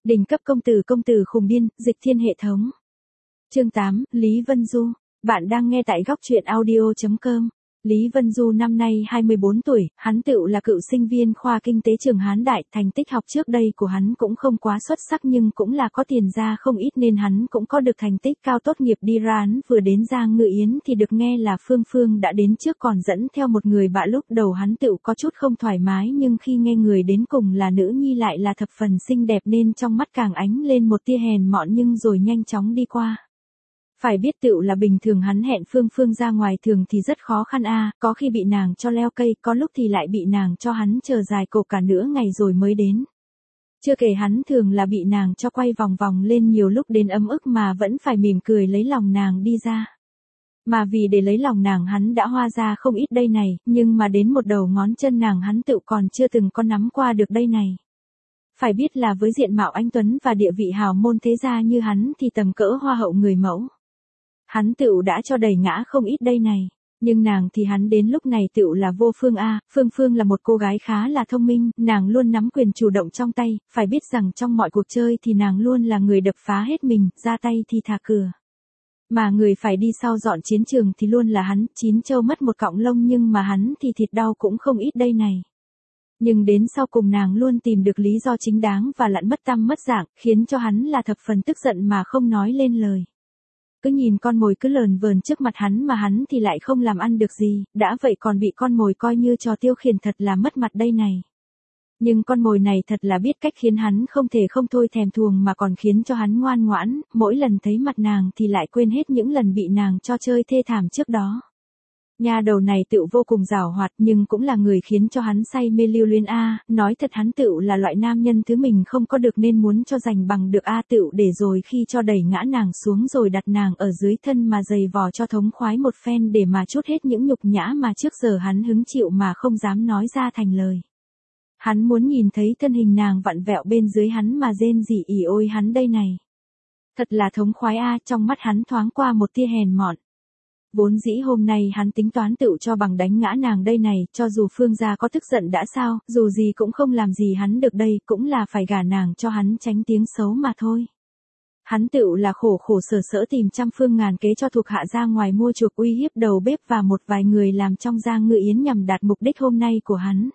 Đỉnh cấp công tử khùng điên, dịch thiên hệ thống. Chương 8, Lý Vân Du. Bạn đang nghe tại góc truyện audio.com. Lý Vân Du năm nay 24 tuổi, hắn tựu là cựu sinh viên khoa kinh tế trường Hán Đại, thành tích học trước đây của hắn cũng không quá xuất sắc nhưng cũng là có tiền ra không ít nên hắn cũng có được thành tích cao, tốt nghiệp đi ra. Hắn vừa đến Giang Ngự Yến thì được nghe là Phương Phương đã đến trước còn dẫn theo một người bạn, lúc đầu hắn tựu có chút không thoải mái nhưng khi nghe người đến cùng là nữ nhi lại là thập phần xinh đẹp nên trong mắt càng ánh lên một tia hèn mọn nhưng rồi nhanh chóng đi qua. Phải biết tựu là bình thường hắn hẹn Phương Phương ra ngoài thường thì rất khó khăn có khi bị nàng cho leo cây, có lúc thì lại bị nàng cho hắn chờ dài cổ cả nửa ngày rồi mới đến. Chưa kể hắn thường là bị nàng cho quay vòng vòng lên, nhiều lúc đến ấm ức mà vẫn phải mỉm cười lấy lòng nàng đi ra. Mà vì để lấy lòng nàng hắn đã hoa ra không ít đây này, nhưng mà đến một đầu ngón chân nàng hắn tựu còn chưa từng có nắm qua được đây này. Phải biết là với diện mạo anh tuấn và địa vị hào môn thế gia như hắn thì tầm cỡ hoa hậu người mẫu. Hắn tựu đã cho đầy ngã không ít đây này, nhưng nàng thì hắn đến lúc này tựu là vô phương Phương Phương là một cô gái khá là thông minh, nàng luôn nắm quyền chủ động trong tay, phải biết rằng trong mọi cuộc chơi thì nàng luôn là người đập phá hết mình, ra tay thì thà cửa. Mà người phải đi sau dọn chiến trường thì luôn là hắn, chín châu mất một cọng lông nhưng mà hắn thì thịt đau cũng không ít đây này. Nhưng đến sau cùng nàng luôn tìm được lý do chính đáng và lặn mất tăm mất dạng, khiến cho hắn là thập phần tức giận mà không nói lên lời. Cứ nhìn con mồi cứ lờn vờn trước mặt hắn mà hắn thì lại không làm ăn được gì, đã vậy còn bị con mồi coi như trò tiêu khiển, thật là mất mặt đây này. Nhưng con mồi này thật là biết cách khiến hắn không thể không thôi thèm thuồng mà còn khiến cho hắn ngoan ngoãn, mỗi lần thấy mặt nàng thì lại quên hết những lần bị nàng cho chơi thê thảm trước đó. Nha đầu này tựu vô cùng giàu hoạt nhưng cũng là người khiến cho hắn say mê lưu luyến nói thật hắn tựu là loại nam nhân thứ mình không có được nên muốn cho giành bằng được tựu để rồi khi cho đẩy ngã nàng xuống rồi đặt nàng ở dưới thân mà giày vò cho thống khoái một phen để mà trút hết những nhục nhã mà trước giờ hắn hứng chịu mà không dám nói ra thành lời. Hắn muốn nhìn thấy thân hình nàng vặn vẹo bên dưới hắn mà rên rỉ ỉ ôi hắn đây này. Thật là thống khoái trong mắt hắn thoáng qua một tia hèn mọn. Vốn dĩ hôm nay hắn tính toán tựu cho bằng đánh ngã nàng đây này, cho dù Phương gia có tức giận đã sao, dù gì cũng không làm gì hắn được đây, cũng là phải gả nàng cho hắn tránh tiếng xấu mà thôi. Hắn tựu là khổ sở sở tìm trăm phương ngàn kế cho thuộc hạ ra ngoài mua chuộc uy hiếp đầu bếp và một vài người làm trong Giang Ngự Yến nhằm đạt mục đích hôm nay của hắn.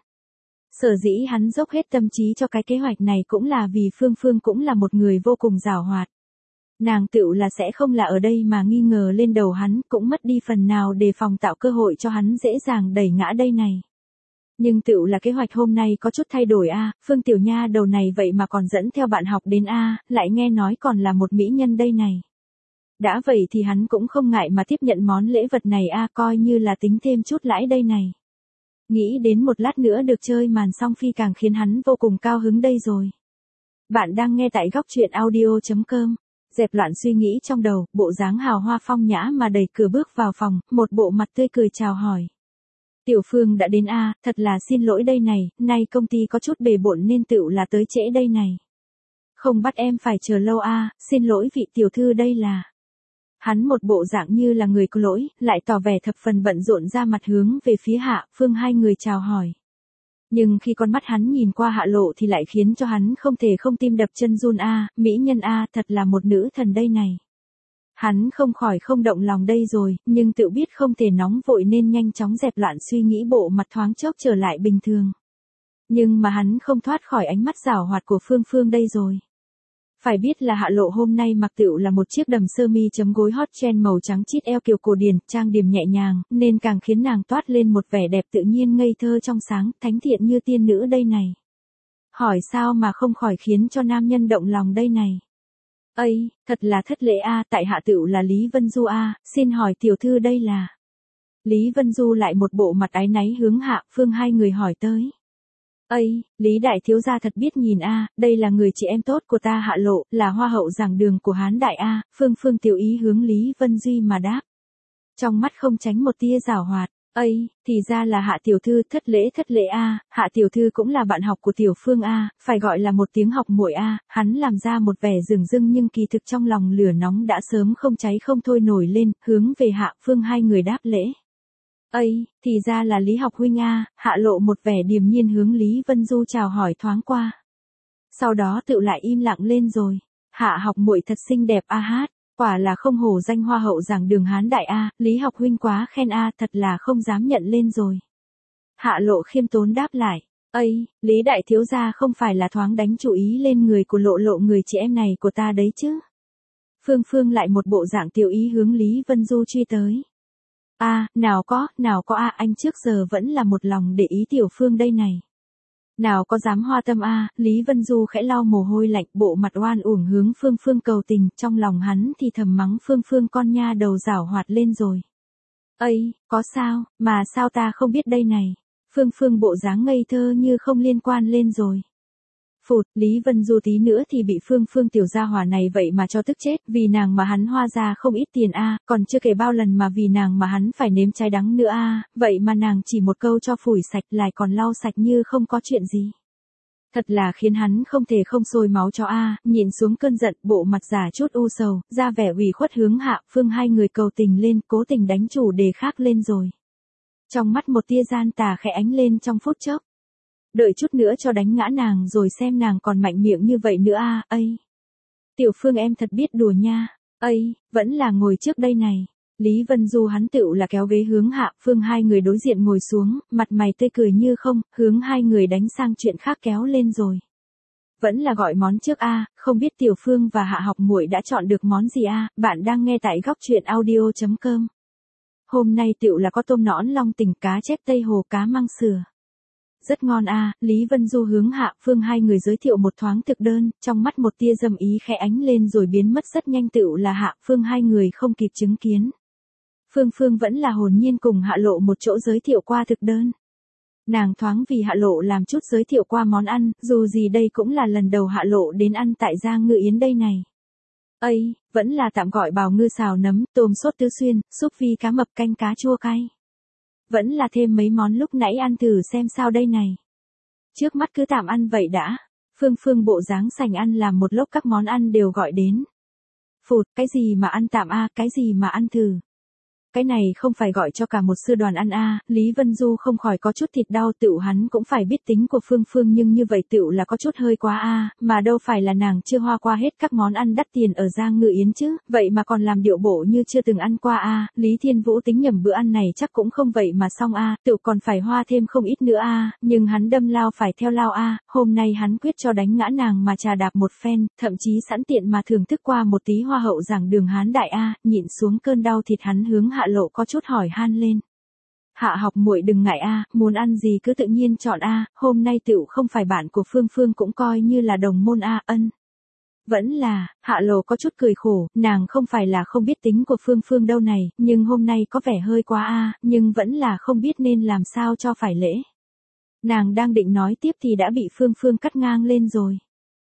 Sở dĩ hắn dốc hết tâm trí cho cái kế hoạch này cũng là vì Phương Phương cũng là một người vô cùng giàu hoạt. Nàng tựu là sẽ không là ở đây mà nghi ngờ lên đầu hắn, cũng mất đi phần nào để phòng tạo cơ hội cho hắn dễ dàng đẩy ngã đây này. Nhưng tựu là kế hoạch hôm nay có chút thay đổi Phương tiểu nha đầu này vậy mà còn dẫn theo bạn học đến lại nghe nói còn là một mỹ nhân đây này. Đã vậy thì hắn cũng không ngại mà tiếp nhận món lễ vật này coi như là tính thêm chút lãi đây này. Nghĩ đến một lát nữa được chơi màn song phi càng khiến hắn vô cùng cao hứng đây rồi. Bạn đang nghe tại góc truyện audio.com. Dẹp loạn suy nghĩ trong đầu, bộ dáng hào hoa phong nhã mà đẩy cửa bước vào phòng, một bộ mặt tươi cười chào hỏi. Tiểu Phương đã đến thật là xin lỗi đây này, nay công ty có chút bề bộn nên tựu là tới trễ đây này. Không bắt em phải chờ lâu xin lỗi vị tiểu thư đây là. Hắn một bộ dạng như là người có lỗi, lại tỏ vẻ thập phần bận rộn ra mặt hướng về phía Hạ Phương, hai người chào hỏi. Nhưng khi con mắt hắn nhìn qua Hạ Lộ thì lại khiến cho hắn không thể không tim đập chân run mỹ nhân thật là một nữ thần đây này. Hắn không khỏi không động lòng đây rồi, nhưng tự biết không thể nóng vội nên nhanh chóng dẹp loạn suy nghĩ, bộ mặt thoáng chốc trở lại bình thường. Nhưng mà hắn không thoát khỏi ánh mắt giảo hoạt của Phương Phương đây rồi. Phải biết là Hạ Lộ hôm nay mặc tựu là một chiếc đầm sơ mi chấm gối hot trend màu trắng chít eo kiều cổ điển, trang điểm nhẹ nhàng, nên càng khiến nàng toát lên một vẻ đẹp tự nhiên ngây thơ trong sáng, thánh thiện như tiên nữ đây này. Hỏi sao mà không khỏi khiến cho nam nhân động lòng đây này. Ây, thật là thất lễ tại hạ tựu là Lý Vân Du xin hỏi tiểu thư đây là. Lý Vân Du lại một bộ mặt áy náy hướng Hạ Phương, hai người hỏi tới. Ây, Lý đại thiếu gia thật biết nhìn đây là người chị em tốt của ta Hạ Lộ, là hoa hậu giảng đường của Hán Đại Phương Phương tiểu ý hướng Lý Vân Duy mà đáp. Trong mắt không tránh một tia giảo hoạt. Ây, thì ra là Hạ tiểu thư, thất lễ Hạ tiểu thư cũng là bạn học của tiểu Phương phải gọi là một tiếng học muội hắn làm ra một vẻ dửng dưng nhưng kỳ thực trong lòng lửa nóng đã sớm không cháy không thôi nổi lên, hướng về Hạ Phương hai người đáp lễ. Ây, thì ra là Lý học huynh Hạ Lộ một vẻ điềm nhiên hướng Lý Vân Du chào hỏi thoáng qua. Sau đó tự lại im lặng lên rồi. Hạ học muội thật xinh đẹp a hát, quả là không hổ danh hoa hậu giảng đường Hán đại a, Lý học huynh quá khen a, thật là không dám nhận lên rồi. Hạ Lộ khiêm tốn đáp lại, ây, Lý đại thiếu gia không phải là thoáng đánh chú ý lên người của Lộ Lộ người chị em này của ta đấy chứ. Phương Phương lại một bộ dạng tiểu ý hướng Lý Vân Du truy tới. Nào có anh trước giờ vẫn là một lòng để ý tiểu Phương đây này. Nào có dám hoa tâm Lý Vân Du khẽ lau mồ hôi lạnh, bộ mặt oan uổng hướng Phương Phương cầu tình, trong lòng hắn thì thầm mắng Phương Phương con nha đầu giảo hoạt lên rồi. Ây, có sao, mà sao ta không biết đây này. Phương Phương bộ dáng ngây thơ như không liên quan lên rồi. Phụt, Lý Vân Du tí nữa thì bị Phương Phương tiểu gia hỏa này vậy mà cho tức chết, vì nàng mà hắn hoa ra không ít tiền còn chưa kể bao lần mà vì nàng mà hắn phải nếm trái đắng nữa vậy mà nàng chỉ một câu cho phủi sạch lại còn lau sạch như không có chuyện gì. Thật là khiến hắn không thể không sôi máu cho nhìn xuống cơn giận, bộ mặt giả chút u sầu, ra vẻ ủy khuất hướng Hạ Phương hai người cầu tình lên, cố tình đánh chủ đề khác lên rồi. Trong mắt một tia gian tà khẽ ánh lên trong phút chốc. Đợi chút nữa cho đánh ngã nàng rồi xem nàng còn mạnh miệng như vậy nữa ây. Tiểu Phương em thật biết đùa nha, ây, vẫn là ngồi trước đây này. Lý Vân Du hắn tựu là kéo ghế hướng Hạ Phương hai người đối diện ngồi xuống, mặt mày tươi cười như không, hướng hai người đánh sang chuyện khác kéo lên rồi. Vẫn là gọi món trước không biết Tiểu Phương và Hạ học muội đã chọn được món gì bạn đang nghe tại góc truyện audio.com. Hôm nay tựu là có tôm nõn long tình, cá chép Tây Hồ, cá măng sườn. Rất ngon Lý Vân Du hướng Hạ Phương hai người giới thiệu một thoáng thực đơn, trong mắt một tia dâm ý khẽ ánh lên rồi biến mất rất nhanh, tựu là Hạ Phương hai người không kịp chứng kiến. Phương Phương vẫn là hồn nhiên cùng Hạ Lộ một chỗ giới thiệu qua thực đơn. Nàng thoáng vì Hạ Lộ làm chút giới thiệu qua món ăn, dù gì đây cũng là lần đầu Hạ Lộ đến ăn tại Giang Ngự Yến đây này. Ây, vẫn là tạm gọi bào ngư xào nấm, tôm sốt tứ xuyên, súp phi cá mập, canh cá chua cay. Vẫn là thêm mấy món lúc nãy ăn thử xem sao đây này. Trước mắt cứ tạm ăn vậy đã. Phương Phương bộ dáng sành ăn làm một lốc các món ăn đều gọi đến. Phụt, cái gì mà ăn tạm cái gì mà ăn thử. Cái này không phải gọi cho cả một sư đoàn ăn Lý Vân Du không khỏi có chút thịt đau, tựu hắn cũng phải biết tính của Phương Phương nhưng như vậy tựu là có chút hơi quá mà đâu phải là nàng chưa hoa qua hết các món ăn đắt tiền ở Giang Ngự Yến chứ, vậy mà còn làm điệu bộ như chưa từng ăn qua Lý Thiên Vũ tính nhầm bữa ăn này chắc cũng không vậy mà xong tựu còn phải hoa thêm không ít nữa nhưng hắn đâm lao phải theo lao hôm nay hắn quyết cho đánh ngã nàng mà trà đạp một phen, thậm chí sẵn tiện mà thưởng thức qua một tí hoa hậu giảng đường Hán đại nhịn xuống cơn đau thịt hắn hướng Hạ Lộ có chút hỏi han lên. Hạ học muội đừng ngại muốn ăn gì cứ tự nhiên chọn hôm nay tựu không phải bạn của Phương Phương cũng coi như là đồng môn ân. Vẫn là, Hạ Lộ có chút cười khổ, nàng không phải là không biết tính của Phương Phương đâu này, nhưng hôm nay có vẻ hơi quá nhưng vẫn là không biết nên làm sao cho phải lễ. Nàng đang định nói tiếp thì đã bị Phương Phương cắt ngang lên rồi.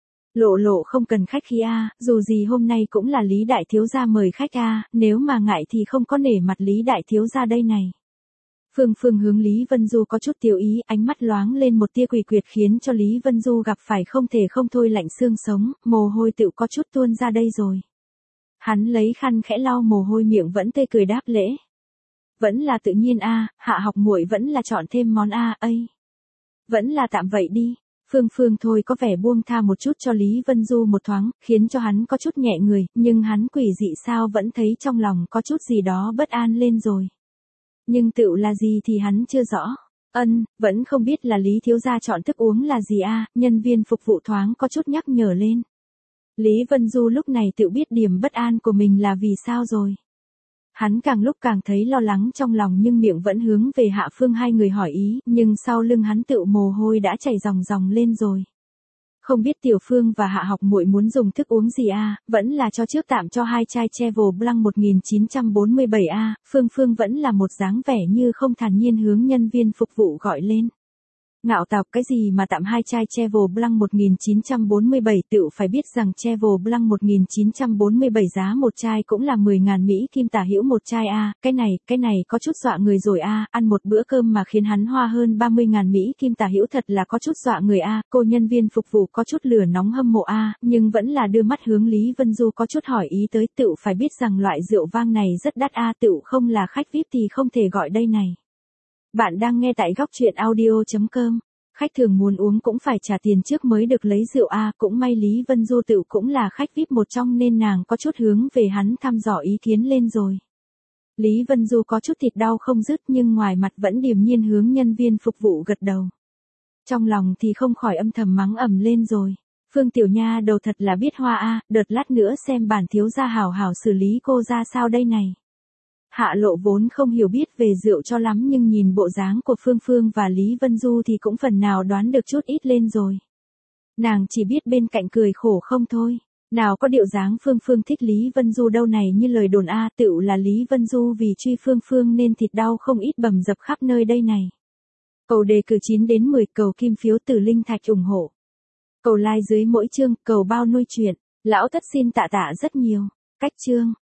Lộ Lộ không cần khách khí dù gì hôm nay cũng là Lý đại thiếu gia mời khách nếu mà ngại thì không có nể mặt Lý đại thiếu gia đây này. Phương Phương hướng Lý Vân Du có chút tiêu ý, ánh mắt loáng lên một tia quỷ quyệt khiến cho Lý Vân Du gặp phải không thể không thôi lạnh xương sống, mồ hôi tựu có chút tuôn ra đây rồi. Hắn lấy khăn khẽ lau mồ hôi, miệng vẫn tươi cười đáp lễ. Vẫn là tự nhiên Hạ học muội vẫn là chọn thêm món ây. Vẫn là tạm vậy đi. Phương Phương thôi có vẻ buông tha một chút cho Lý Vân Du một thoáng, khiến cho hắn có chút nhẹ người, nhưng hắn quỷ dị sao vẫn thấy trong lòng có chút gì đó bất an lên rồi. Nhưng tựu là gì thì hắn chưa rõ. Vẫn không biết là Lý thiếu gia chọn thức uống là gì nhân viên phục vụ thoáng có chút nhắc nhở lên. Lý Vân Du lúc này tựu biết điểm bất an của mình là vì sao rồi. Hắn càng lúc càng thấy lo lắng trong lòng nhưng miệng vẫn hướng về Hạ Phương hai người hỏi ý, nhưng sau lưng hắn tựu mồ hôi đã chảy ròng ròng lên rồi. Không biết Tiểu Phương và Hạ học muội muốn dùng thức uống gì vẫn là cho trước tạm cho 2 chai Cheval Blanc 1947 Phương Phương vẫn là một dáng vẻ như không thản nhiên hướng nhân viên phục vụ gọi lên. Ngạo tào, cái gì mà tạm 2 chai Cheval Blanc 1947, tựu phải biết rằng Cheval Blanc 1947 giá một chai cũng là 10.000 Mỹ Kim tả hữu một chai cái này có chút dọa người rồi ăn một bữa cơm mà khiến hắn hoa hơn 30.000 Mỹ Kim tả hữu thật là có chút dọa người cô nhân viên phục vụ có chút lửa nóng hâm mộ nhưng vẫn là đưa mắt hướng Lý Vân Du có chút hỏi ý tới, tựu phải biết rằng loại rượu vang này rất đắt tựu không là khách VIP thì không thể gọi đây này. Bạn đang nghe tại góc truyện audio.com. Khách thường muốn uống cũng phải trả tiền trước mới được lấy rượu a, cũng may Lý Vân Du tựu cũng là khách VIP một trong nên nàng có chút hướng về hắn thăm dò ý kiến lên rồi. Lý Vân Du có chút thịt đau không dứt nhưng ngoài mặt vẫn điềm nhiên hướng nhân viên phục vụ gật đầu. Trong lòng thì không khỏi âm thầm mắng ầm lên rồi. Phương Tiểu Nha đầu thật là biết hoa a, đợt lát nữa xem bản thiếu gia hảo hảo xử lý cô ra sao đây này. Hạ Lộ vốn không hiểu biết về rượu cho lắm nhưng nhìn bộ dáng của Phương Phương và Lý Vân Du thì cũng phần nào đoán được chút ít lên rồi. Nàng chỉ biết bên cạnh cười khổ không thôi. Nào có điệu dáng Phương Phương thích Lý Vân Du đâu này, như lời đồn a, tựu là Lý Vân Du vì truy Phương Phương nên thịt đau không ít bầm dập khắp nơi đây này. Cầu đề cử 9 đến 10, cầu kim phiếu từ linh thạch ủng hộ. Cầu like dưới mỗi chương, cầu bao nuôi chuyện. Lão Thất xin tạ tạ rất nhiều. Cách chương.